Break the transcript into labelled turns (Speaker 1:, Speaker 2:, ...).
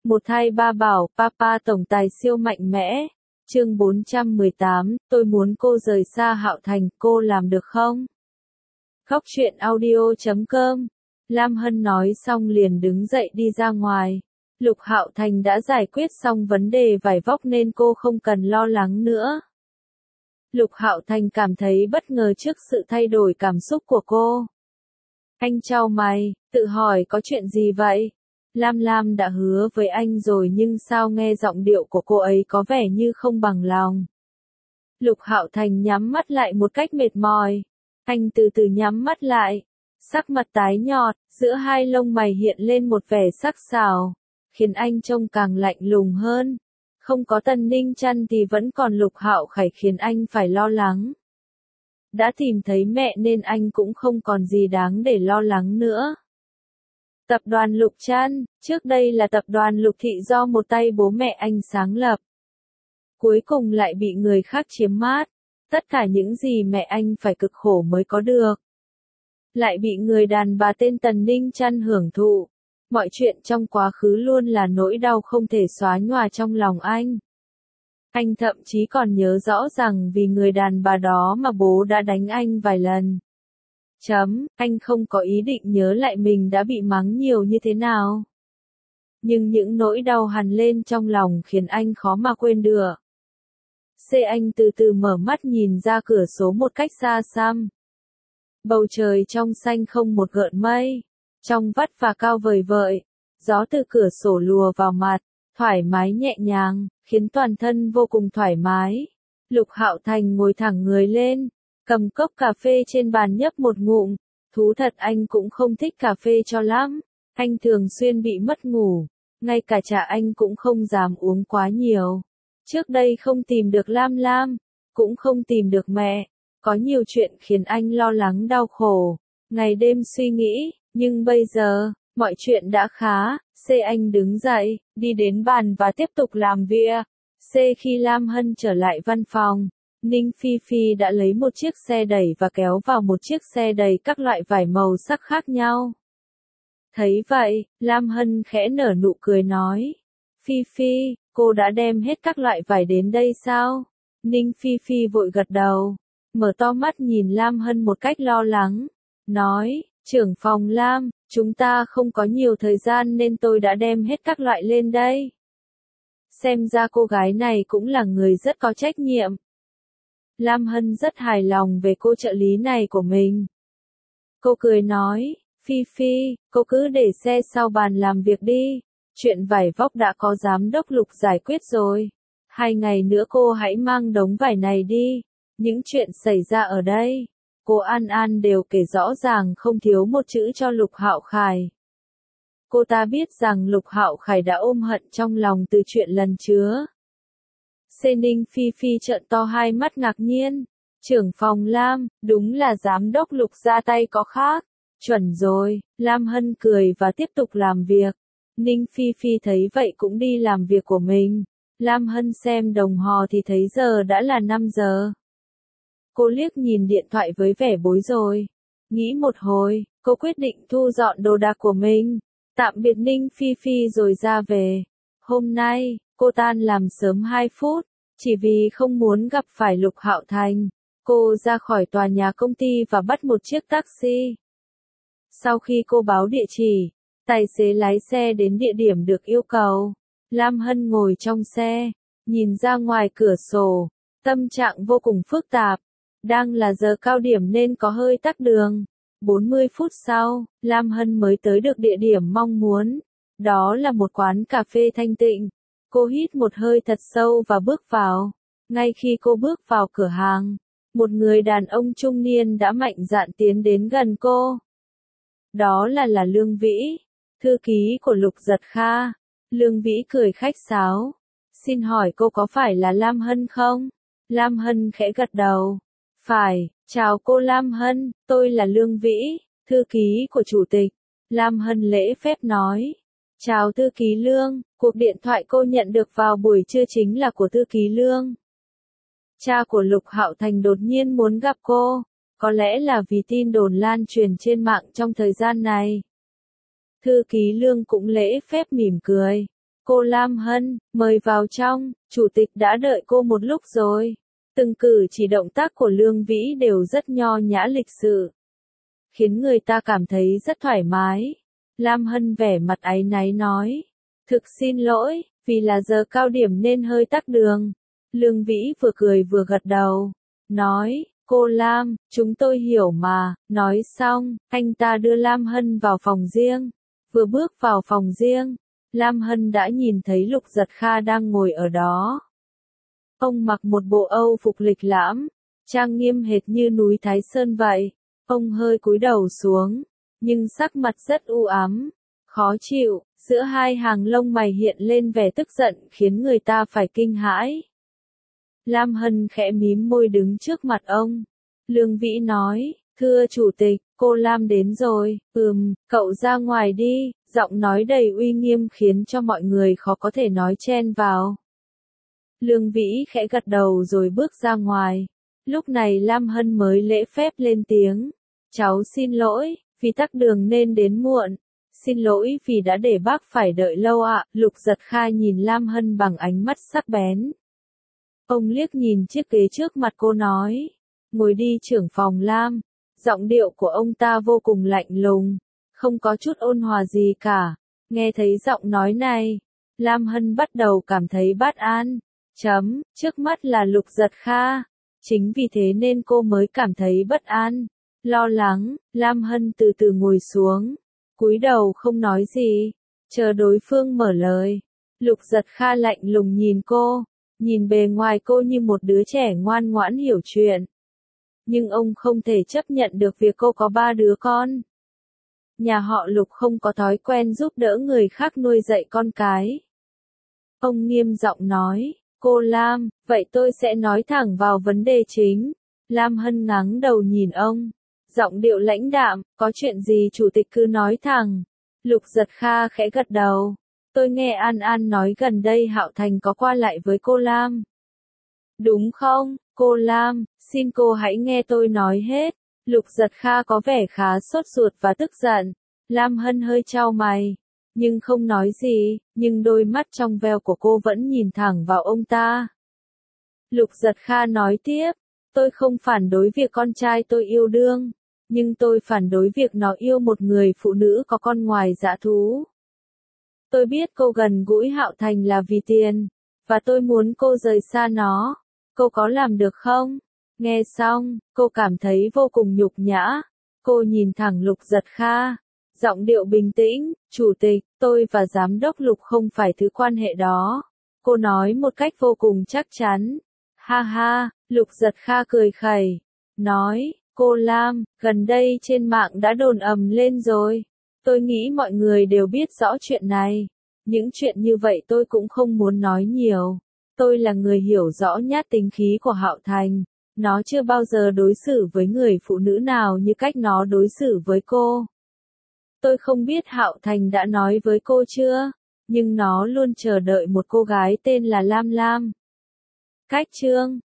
Speaker 1: Một hai ba bảo, Papa tổng tài siêu mạnh mẽ. Chương 418, tôi muốn cô rời xa Hạo Thành, cô làm được không? Khóc chuyện audio.com. Lam Hân nói xong liền đứng dậy đi ra ngoài. Lục Hạo Thành đã giải quyết xong vấn đề vải vóc nên cô không cần lo lắng nữa. Lục Hạo Thành cảm thấy bất ngờ trước sự thay đổi cảm xúc của cô. Anh chau mày, tự hỏi có chuyện gì vậy? Lam Lam đã hứa với anh rồi nhưng sao nghe giọng điệu của cô ấy có vẻ như không bằng lòng. Lục Hạo Thành nhắm mắt lại một cách mệt mỏi. Anh từ từ nhắm mắt lại. Sắc mặt tái nhợt, giữa hai lông mày hiện lên một vẻ sắc sảo, khiến anh trông càng lạnh lùng hơn. Không có Tần Ninh Chăn thì vẫn còn Lục Hạo Khải khiến anh phải lo lắng. Đã tìm thấy mẹ nên anh cũng không còn gì đáng để lo lắng nữa. Tập đoàn Lục Chăn, trước đây là tập đoàn Lục Thị do một tay bố mẹ anh sáng lập. Cuối cùng lại bị người khác chiếm mát. Tất cả những gì mẹ anh phải cực khổ mới có được, lại bị người đàn bà tên Tần Ninh Chăn hưởng thụ. Mọi chuyện trong quá khứ luôn là nỗi đau không thể xóa nhòa trong lòng anh. Anh thậm chí còn nhớ rõ rằng vì người đàn bà đó mà bố đã đánh anh vài lần. Anh không có ý định nhớ lại mình đã bị mắng nhiều như thế nào. Nhưng những nỗi đau hằn lên trong lòng khiến anh khó mà quên được. Anh từ từ mở mắt nhìn ra cửa sổ một cách xa xăm. Bầu trời trong xanh không một gợn mây, trong vắt và cao vời vợi, gió từ cửa sổ lùa vào mặt, thoải mái nhẹ nhàng, khiến toàn thân vô cùng thoải mái. Lục Hạo Thành ngồi thẳng người lên, cầm cốc cà phê trên bàn nhấp một ngụm. Thú thật anh cũng không thích cà phê cho lắm, anh thường xuyên bị mất ngủ, ngay cả trà anh cũng không dám uống quá nhiều. Trước đây không tìm được Lam Lam, cũng không tìm được mẹ, có nhiều chuyện khiến anh lo lắng đau khổ, ngày đêm suy nghĩ, nhưng bây giờ, mọi chuyện đã khá. Anh đứng dậy, đi đến bàn và tiếp tục làm việc. Khi Lam Hân trở lại văn phòng, Ninh Phi Phi đã lấy một chiếc xe đẩy và kéo vào một chiếc xe đầy các loại vải màu sắc khác nhau. Thấy vậy, Lam Hân khẽ nở nụ cười nói, Phi Phi, cô đã đem hết các loại vải đến đây sao? Ninh Phi Phi vội gật đầu, mở to mắt nhìn Lam Hân một cách lo lắng, nói, trưởng phòng Lam, chúng ta không có nhiều thời gian nên tôi đã đem hết các loại lên đây. Xem ra cô gái này cũng là người rất có trách nhiệm. Lam Hân rất hài lòng về cô trợ lý này của mình. Cô cười nói, Phi Phi, cô cứ để xe sau bàn làm việc đi. Chuyện vải vóc đã có giám đốc Lục giải quyết rồi. 2 ngày nữa cô hãy mang đống vải này đi. Những chuyện xảy ra ở đây, cô An An đều kể rõ ràng không thiếu một chữ cho Lục Hạo Khải. Cô ta biết rằng Lục Hạo Khải đã ôm hận trong lòng từ chuyện lần trước. Ninh Phi Phi trợn to hai mắt ngạc nhiên. Trưởng phòng Lam, đúng là giám đốc Lục ra tay có khác. Chuẩn rồi, Lam Hân cười và tiếp tục làm việc. Ninh Phi Phi thấy vậy cũng đi làm việc của mình. Lam Hân xem đồng hồ thì thấy giờ đã là 5 giờ. Cô liếc nhìn điện thoại với vẻ bối rối. Nghĩ một hồi, cô quyết định thu dọn đồ đạc của mình. Tạm biệt Ninh Phi Phi rồi ra về. Hôm nay, cô tan làm sớm 2 phút, chỉ vì không muốn gặp phải Lục Hạo Thành. Cô ra khỏi tòa nhà công ty và bắt một chiếc taxi. Sau khi cô báo địa chỉ, tài xế lái xe đến địa điểm được yêu cầu. Lam Hân ngồi trong xe, nhìn ra ngoài cửa sổ, tâm trạng vô cùng phức tạp. Đang là giờ cao điểm nên có hơi tắc đường. 40 phút sau, Lam Hân mới tới được địa điểm mong muốn. Đó là một quán cà phê thanh tịnh. Cô hít một hơi thật sâu và bước vào. Ngay khi cô bước vào cửa hàng, một người đàn ông trung niên đã mạnh dạn tiến đến gần cô. Đó là Lương Vĩ, thư ký của Lục Giật Kha. Lương Vĩ cười khách sáo. Xin hỏi cô có phải là Lam Hân không? Lam Hân khẽ gật đầu. Phải, chào cô Lam Hân, tôi là Lương Vĩ, thư ký của chủ tịch. Lam Hân lễ phép nói. Chào thư ký Lương, cuộc điện thoại cô nhận được vào buổi trưa chính là của thư ký Lương. Cha của Lục Hạo Thành đột nhiên muốn gặp cô, có lẽ là vì tin đồn lan truyền trên mạng trong thời gian này. Thư ký Lương cũng lễ phép mỉm cười. Cô Lam Hân, mời vào trong, chủ tịch đã đợi cô một lúc rồi. Từng cử chỉ động tác của Lương Vĩ đều rất nho nhã lịch sự, khiến người ta cảm thấy rất thoải mái. Lam Hân vẻ mặt áy náy nói, thực xin lỗi, vì là giờ cao điểm nên hơi tắc đường. Lương Vĩ vừa cười vừa gật đầu, nói, cô Lam, chúng tôi hiểu mà. Nói xong, anh ta đưa Lam Hân vào phòng riêng. Vừa bước vào phòng riêng, Lam Hân đã nhìn thấy Lục Giật Kha đang ngồi ở đó. Ông mặc một bộ Âu phục lịch lãm, trang nghiêm hệt như núi Thái Sơn vậy. Ông hơi cúi đầu xuống, nhưng sắc mặt rất u ám, khó chịu, giữa hai hàng lông mày hiện lên vẻ tức giận khiến người ta phải kinh hãi. Lam Hân khẽ mím môi đứng trước mặt ông. Lương Vĩ nói, thưa chủ tịch, cô Lam đến rồi. Cậu ra ngoài đi. Giọng nói đầy uy nghiêm khiến cho mọi người khó có thể nói chen vào. Lương Vĩ khẽ gật đầu rồi bước ra ngoài. Lúc này Lam Hân mới lễ phép lên tiếng. Cháu xin lỗi, vì tắc đường nên đến muộn. Xin lỗi vì đã để bác phải đợi lâu ạ. Lục Giật Kha nhìn Lam Hân bằng ánh mắt sắc bén. Ông liếc nhìn chiếc ghế trước mặt cô nói. Ngồi đi trưởng phòng Lam. Giọng điệu của ông ta vô cùng lạnh lùng, không có chút ôn hòa gì cả. Nghe thấy giọng nói này, Lam Hân bắt đầu cảm thấy bất an. Trước mắt là Lục Giật Kha. Chính vì thế nên cô mới cảm thấy bất an, lo lắng. Lam Hân từ từ ngồi xuống, cúi đầu không nói gì, chờ đối phương mở lời. Lục Giật Kha lạnh lùng nhìn cô, nhìn bề ngoài cô như một đứa trẻ ngoan ngoãn hiểu chuyện. Nhưng ông không thể chấp nhận được việc cô có 3 đứa con. Nhà họ Lục không có thói quen giúp đỡ người khác nuôi dạy con cái. Ông nghiêm giọng nói, cô Lam, vậy tôi sẽ nói thẳng vào vấn đề chính. Lam Hân ngáng đầu nhìn ông, giọng điệu lãnh đạm, có chuyện gì chủ tịch cứ nói thẳng. Lục Giật Kha khẽ gật đầu, tôi nghe An An nói gần đây Hạo Thành có qua lại với cô Lam. Đúng không, cô Lam, xin cô hãy nghe tôi nói hết. Lục Giật Kha có vẻ khá sốt ruột và tức giận. Lam Hân hơi chau mày, nhưng không nói gì, nhưng đôi mắt trong veo của cô vẫn nhìn thẳng vào ông ta. Lục Giật Kha nói tiếp, tôi không phản đối việc con trai tôi yêu đương, nhưng tôi phản đối việc nó yêu một người phụ nữ có con ngoài dã thú. Tôi biết cô gần gũi Hạo Thành là vì tiền, và tôi muốn cô rời xa nó. Cô có làm được không? Nghe xong, cô cảm thấy vô cùng nhục nhã. Cô nhìn thẳng Lục Giật Kha, giọng điệu bình tĩnh, chủ tịch, tôi và giám đốc Lục không phải thứ quan hệ đó. Cô nói một cách vô cùng chắc chắn. Ha ha, Lục Giật Kha cười khẩy, nói, cô Lam, gần đây trên mạng đã đồn ầm lên rồi. Tôi nghĩ mọi người đều biết rõ chuyện này. Những chuyện như vậy tôi cũng không muốn nói nhiều. Tôi là người hiểu rõ nhát tính khí của Hạo Thành. Nó chưa bao giờ đối xử với người phụ nữ nào như cách nó đối xử với cô. Tôi không biết Hạo Thành đã nói với cô chưa, nhưng nó luôn chờ đợi một cô gái tên là Lam Lam. Cách chương